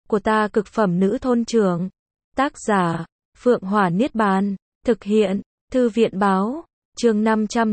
của ta cực phẩm nữ thôn trưởng. Tác giả, Phượng Hỏa Niết Bàn. Thực hiện, Thư viện báo. Chương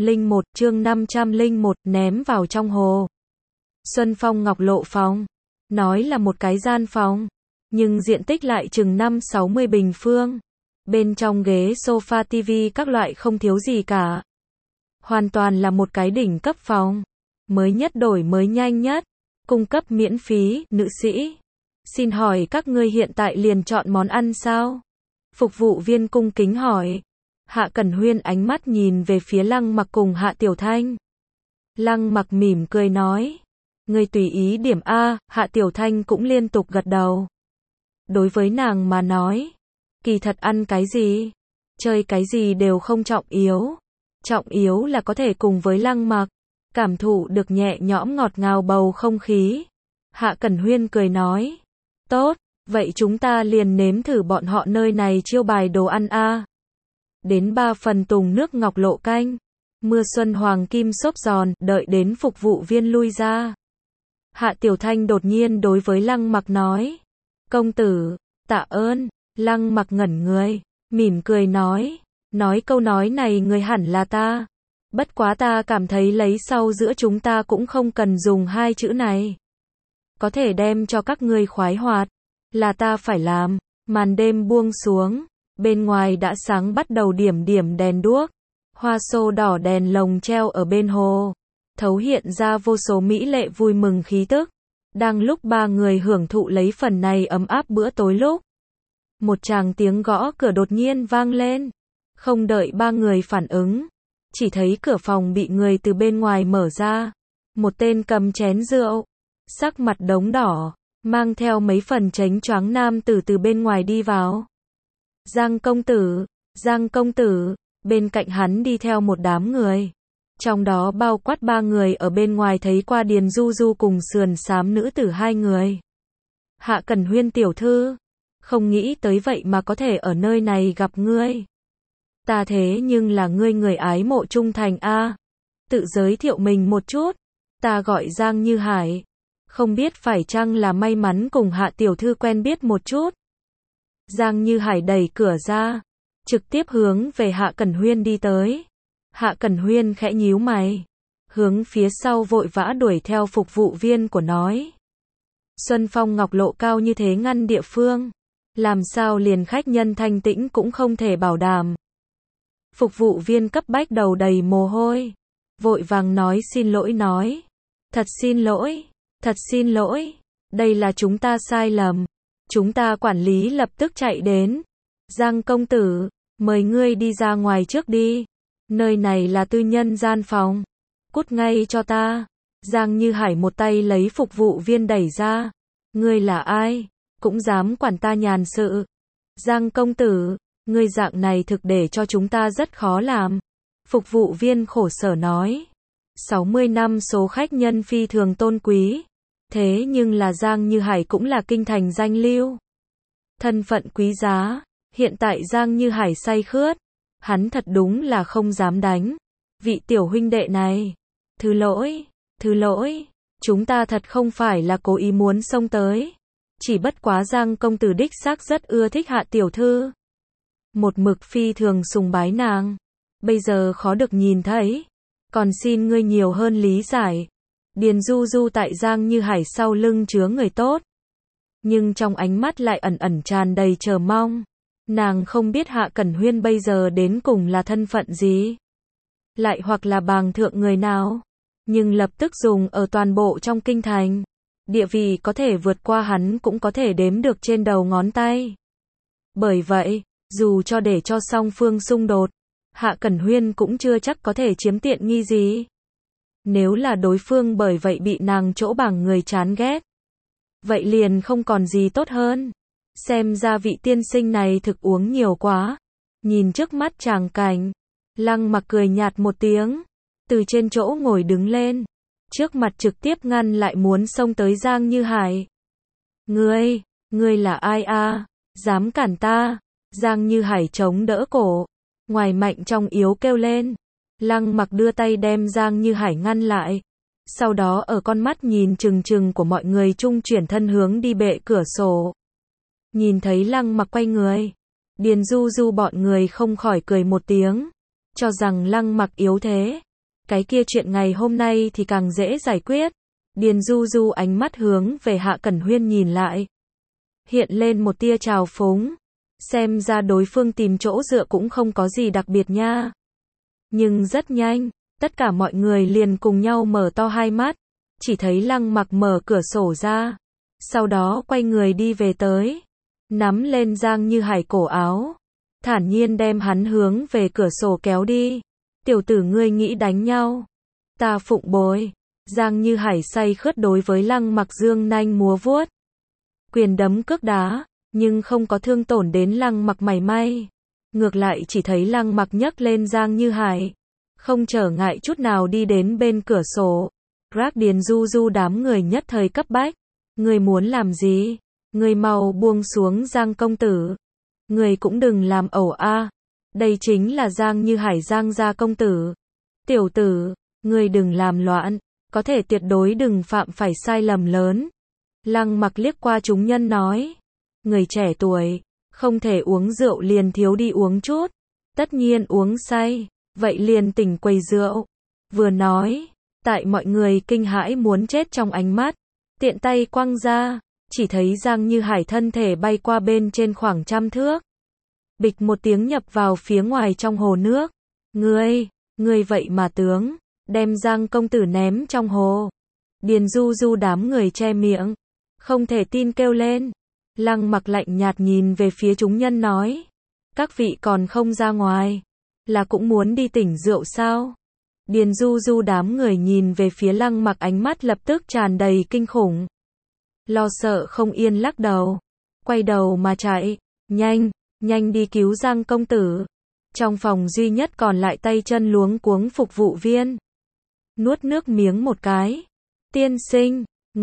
501, ném vào trong hồ. Xuân Phong Ngọc Lộ phòng. Nói là một cái gian phòng, nhưng diện tích lại chừng 50-60 bình phương. Bên trong ghế sofa tivi các loại không thiếu gì cả. Hoàn toàn là một cái đỉnh cấp phòng. Mới nhất đổi mới nhanh nhất. Cung cấp miễn phí, nữ sĩ. Xin hỏi các ngươi hiện tại liền chọn món ăn sao? Phục vụ viên cung kính hỏi. Hạ Cẩn Huyên ánh mắt nhìn về phía Lăng Mặc cùng Hạ Tiểu Thanh. Lăng Mặc mỉm cười nói. Ngươi tùy ý điểm A, Hạ Tiểu Thanh cũng liên tục gật đầu. Đối với nàng mà nói, kỳ thật ăn cái gì, chơi cái gì đều không trọng yếu. Trọng yếu là có thể cùng với Lăng Mặc, cảm thụ được nhẹ nhõm ngọt ngào bầu không khí. Hạ Cẩn Huyên cười nói. Tốt, vậy chúng ta liền nếm thử bọn họ nơi này chiêu bài đồ ăn A. Đến 3 phần tùng nước ngọc lộ canh. Mưa xuân hoàng kim xốp giòn, đợi đến phục vụ viên lui ra. Hạ Tiểu Thanh đột nhiên đối với Lăng Mặc nói. Công tử, tạ ơn. Lăng Mặc ngẩn người, mỉm cười nói. Nói câu nói này người hẳn là ta. Bất quá ta cảm thấy lấy sau giữa chúng ta cũng không cần dùng hai chữ này. Có thể đem cho các ngươi khoái hoạt, là ta phải làm. Màn đêm buông xuống, bên ngoài đã sáng bắt đầu điểm điểm đèn đuốc. Hoa sô đỏ đèn lồng treo ở bên hồ, thấu hiện ra vô số mỹ lệ vui mừng khí tức. Đang lúc ba người hưởng thụ lấy phần này ấm áp bữa tối lúc, một tràng tiếng gõ cửa đột nhiên vang lên. Không đợi ba người phản ứng, chỉ thấy cửa phòng bị người từ bên ngoài mở ra. Một tên cầm chén rượu, sắc mặt đống đỏ, mang theo mấy phần chánh choáng nam tử từ bên ngoài đi vào. Giang công tử, bên cạnh hắn đi theo một đám người. Trong đó bao quát 3 người ở bên ngoài thấy qua Điền Du Du cùng sườn xám nữ tử 2 người. Hạ Cẩn Huyên tiểu thư, không nghĩ tới vậy mà có thể ở nơi này gặp ngươi. Ta thế nhưng là ngươi người ái mộ trung thành a. Tự giới thiệu mình một chút, ta gọi Giang Như Hải. Không biết phải chăng là may mắn cùng Hạ tiểu thư quen biết một chút. Giang Như Hải đẩy cửa ra, trực tiếp hướng về Hạ Cẩn Huyên đi tới. Hạ Cẩn Huyên khẽ nhíu mày, hướng phía sau vội vã đuổi theo phục vụ viên của nói. Xuân Phong Ngọc Lộ cao như thế ngăn địa phương, làm sao liền khách nhân thanh tĩnh cũng không thể bảo đảm. Phục vụ viên cấp bách đầu đầy mồ hôi, vội vàng nói xin lỗi nói. Thật xin lỗi, đây là chúng ta sai lầm. Chúng ta quản lý lập tức chạy đến. Giang công tử, mời ngươi đi ra ngoài trước đi. Nơi này là tư nhân gian phòng. Cút ngay cho ta. Giang Như Hải một tay lấy phục vụ viên đẩy ra. Ngươi là ai? Cũng dám quản ta nhàn sự. Giang công tử, ngươi dạng này thực để cho chúng ta rất khó làm. Phục vụ viên khổ sở nói. 60 năm số khách nhân phi thường tôn quý. Thế nhưng là Giang Như Hải cũng là kinh thành danh lưu. Thân phận quý giá. Hiện tại Giang Như Hải say khướt. Hắn thật đúng là không dám đánh. Vị tiểu huynh đệ này. Thứ lỗi. Chúng ta thật không phải là cố ý muốn xông tới. Chỉ bất quá Giang công tử đích xác rất ưa thích Hạ tiểu thư. Một mực phi thường sùng bái nàng. Bây giờ khó được nhìn thấy. Còn xin ngươi nhiều hơn lý giải. Điền Du Du tại Giang Như Hải sau lưng chứa người tốt. Nhưng trong ánh mắt lại ẩn ẩn tràn đầy chờ mong. Nàng không biết Hạ Cẩn Huyên bây giờ đến cùng là thân phận gì. Lại hoặc là bàng thượng người nào. Nhưng lập tức dùng ở toàn bộ trong kinh thành. Địa vị có thể vượt qua hắn cũng có thể đếm được trên đầu ngón tay. Bởi vậy, dù cho để cho song phương xung đột, Hạ Cẩn Huyên cũng chưa chắc có thể chiếm tiện nghi gì. Nếu là đối phương bởi vậy bị nàng chỗ bảng người chán ghét, vậy liền không còn gì tốt hơn. Xem ra vị tiên sinh này thực uống nhiều quá. Nhìn trước mắt tràng cảnh, Lăng Mặc cười nhạt một tiếng, từ trên chỗ ngồi đứng lên, trước mặt trực tiếp ngăn lại muốn xông tới Giang Như Hải. Ngươi là ai a? Dám cản ta? Giang Như Hải chống đỡ cổ, ngoài mạnh trong yếu kêu lên. Lăng Mặc đưa tay đem Giang Như Hải ngăn lại. Sau đó ở con mắt nhìn chừng chừng của mọi người trung chuyển thân hướng đi bệ cửa sổ. Nhìn thấy Lăng Mặc quay người, Điền Du Du bọn người không khỏi cười một tiếng, cho rằng Lăng Mặc yếu thế. Cái kia chuyện ngày hôm nay thì càng dễ giải quyết. Điền Du Du ánh mắt hướng về Hạ Cẩn Huyên nhìn lại, hiện lên một tia trào phúng. Xem ra đối phương tìm chỗ dựa cũng không có gì đặc biệt nha. Nhưng rất nhanh, tất cả mọi người liền cùng nhau mở to hai mắt, chỉ thấy Lăng Mặc mở cửa sổ ra, sau đó quay người đi về tới, nắm lên Giang Như Hải cổ áo, thản nhiên đem hắn hướng về cửa sổ kéo đi. Tiểu tử ngươi nghĩ đánh nhau, ta phụng bồi. Giang Như Hải say khướt đối với Lăng Mặc dương nanh múa vuốt, quyền đấm cước đá, nhưng không có thương tổn đến Lăng Mặc mảy may. Ngược lại chỉ thấy Lăng Mặc nhấc lên Giang Như Hải, không trở ngại chút nào đi đến bên cửa sổ. Rác Điền Du Du đám người nhất thời cấp bách. Người muốn làm gì? Người mau buông xuống Giang công tử. Người cũng đừng làm ẩu a. Đây chính là Giang Như Hải Giang gia công tử. Tiểu tử, người đừng làm loạn, có thể tuyệt đối đừng phạm phải sai lầm lớn. Lăng Mặc liếc qua chúng nhân nói. Người trẻ tuổi, không thể uống rượu liền thiếu đi uống chút. Tất nhiên uống say, vậy liền tỉnh quầy rượu. Vừa nói, tại mọi người kinh hãi muốn chết trong ánh mắt, tiện tay quăng ra, chỉ thấy Giang Như Hải thân thể bay qua bên trên khoảng 100 thước. Bịch một tiếng nhập vào phía ngoài trong hồ nước. Ngươi vậy mà tướng, đem Giang công tử ném trong hồ. Điền Du Du đám người che miệng, không thể tin kêu lên. Lăng Mặc lạnh nhạt nhìn về phía chúng nhân nói. Các vị còn không ra ngoài, là cũng muốn đi tỉnh rượu sao? Điền Du Du đám người nhìn về phía Lăng Mặc ánh mắt lập tức tràn đầy kinh khủng. Lo sợ không yên lắc đầu, quay đầu mà chạy, nhanh đi cứu Giang công tử. Trong phòng duy nhất còn lại tay chân luống cuống phục vụ viên, nuốt nước miếng một cái. Tiên sinh,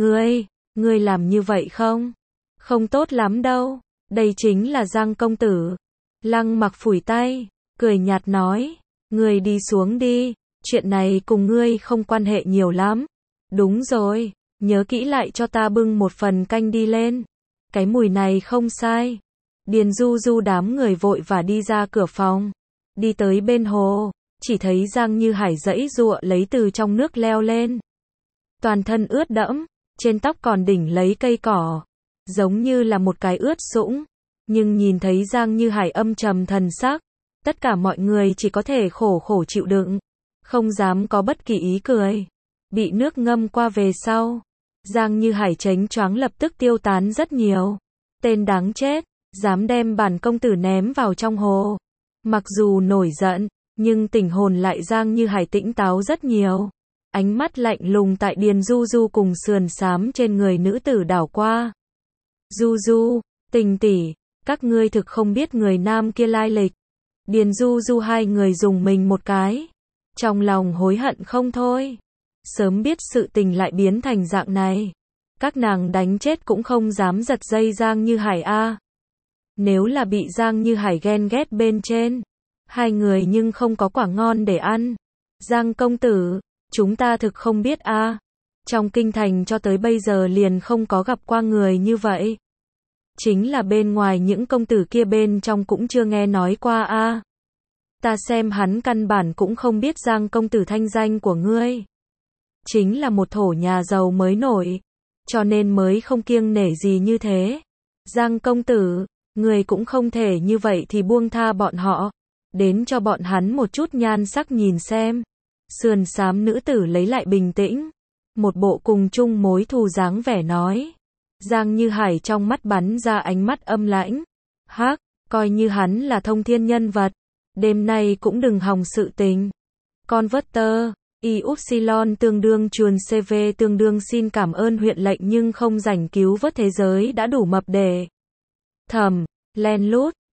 ngươi làm như vậy không tốt lắm đâu, đây chính là Giang công tử. Lăng Mặc phủi tay, cười nhạt nói, ngươi đi xuống đi, chuyện này cùng ngươi không quan hệ nhiều lắm. Đúng rồi, nhớ kỹ lại cho ta bưng một phần canh đi lên. Cái mùi này không sai. Điền Du Du đám người vội và đi ra cửa phòng, đi tới bên hồ, chỉ thấy Giang Như Hải giãy giụa lấy từ trong nước leo lên. Toàn thân ướt đẫm, trên tóc còn đỉnh lấy cây cỏ, giống như là một cái ướt sũng. Nhưng nhìn thấy Giang Như Hải âm trầm thần sắc, tất cả mọi người chỉ có thể khổ chịu đựng, không dám có bất kỳ ý cười. Bị nước ngâm qua về sau, Giang Như Hải chánh choáng lập tức tiêu tán rất nhiều. Tên đáng chết, dám đem bản công tử ném vào trong hồ. Mặc dù nổi giận, nhưng tỉnh hồn lại Giang Như Hải tĩnh táo rất nhiều. Ánh mắt lạnh lùng tại Điền Du Du cùng sườn xám trên người nữ tử đảo qua. Du Du, Tình tỷ, các ngươi thực không biết người nam kia lai lịch. Điền Du Du hai người dùng mình một cái, trong lòng hối hận không thôi. Sớm biết sự tình lại biến thành dạng này, các nàng đánh chết cũng không dám giật dây Giang Như Hải a. Nếu là bị Giang Như Hải ghen ghét bên trên, hai người nhưng không có quả ngon để ăn. Giang công tử, chúng ta thực không biết a. Trong kinh thành cho tới bây giờ liền không có gặp qua người như vậy. Chính là bên ngoài những công tử kia bên trong cũng chưa nghe nói qua a. Ta xem hắn căn bản cũng không biết Giang công tử thanh danh của ngươi. Chính là một thổ nhà giàu mới nổi, cho nên mới không kiêng nể gì như thế. Giang công tử, người cũng không thể như vậy thì buông tha bọn họ, đến cho bọn hắn một chút nhan sắc nhìn xem. Sườn xám nữ tử lấy lại bình tĩnh, một bộ cùng chung mối thù dáng vẻ nói. Giang Như Hải trong mắt bắn ra ánh mắt âm lãnh. Hắc, coi như hắn là thông thiên nhân vật, đêm nay cũng đừng hòng sự tình. Converter, Y-Upsilon tương đương chuồn CV tương đương xin cảm ơn huyện lệnh nhưng không rảnh cứu vớt thế giới đã đủ mập để thầm, len lút.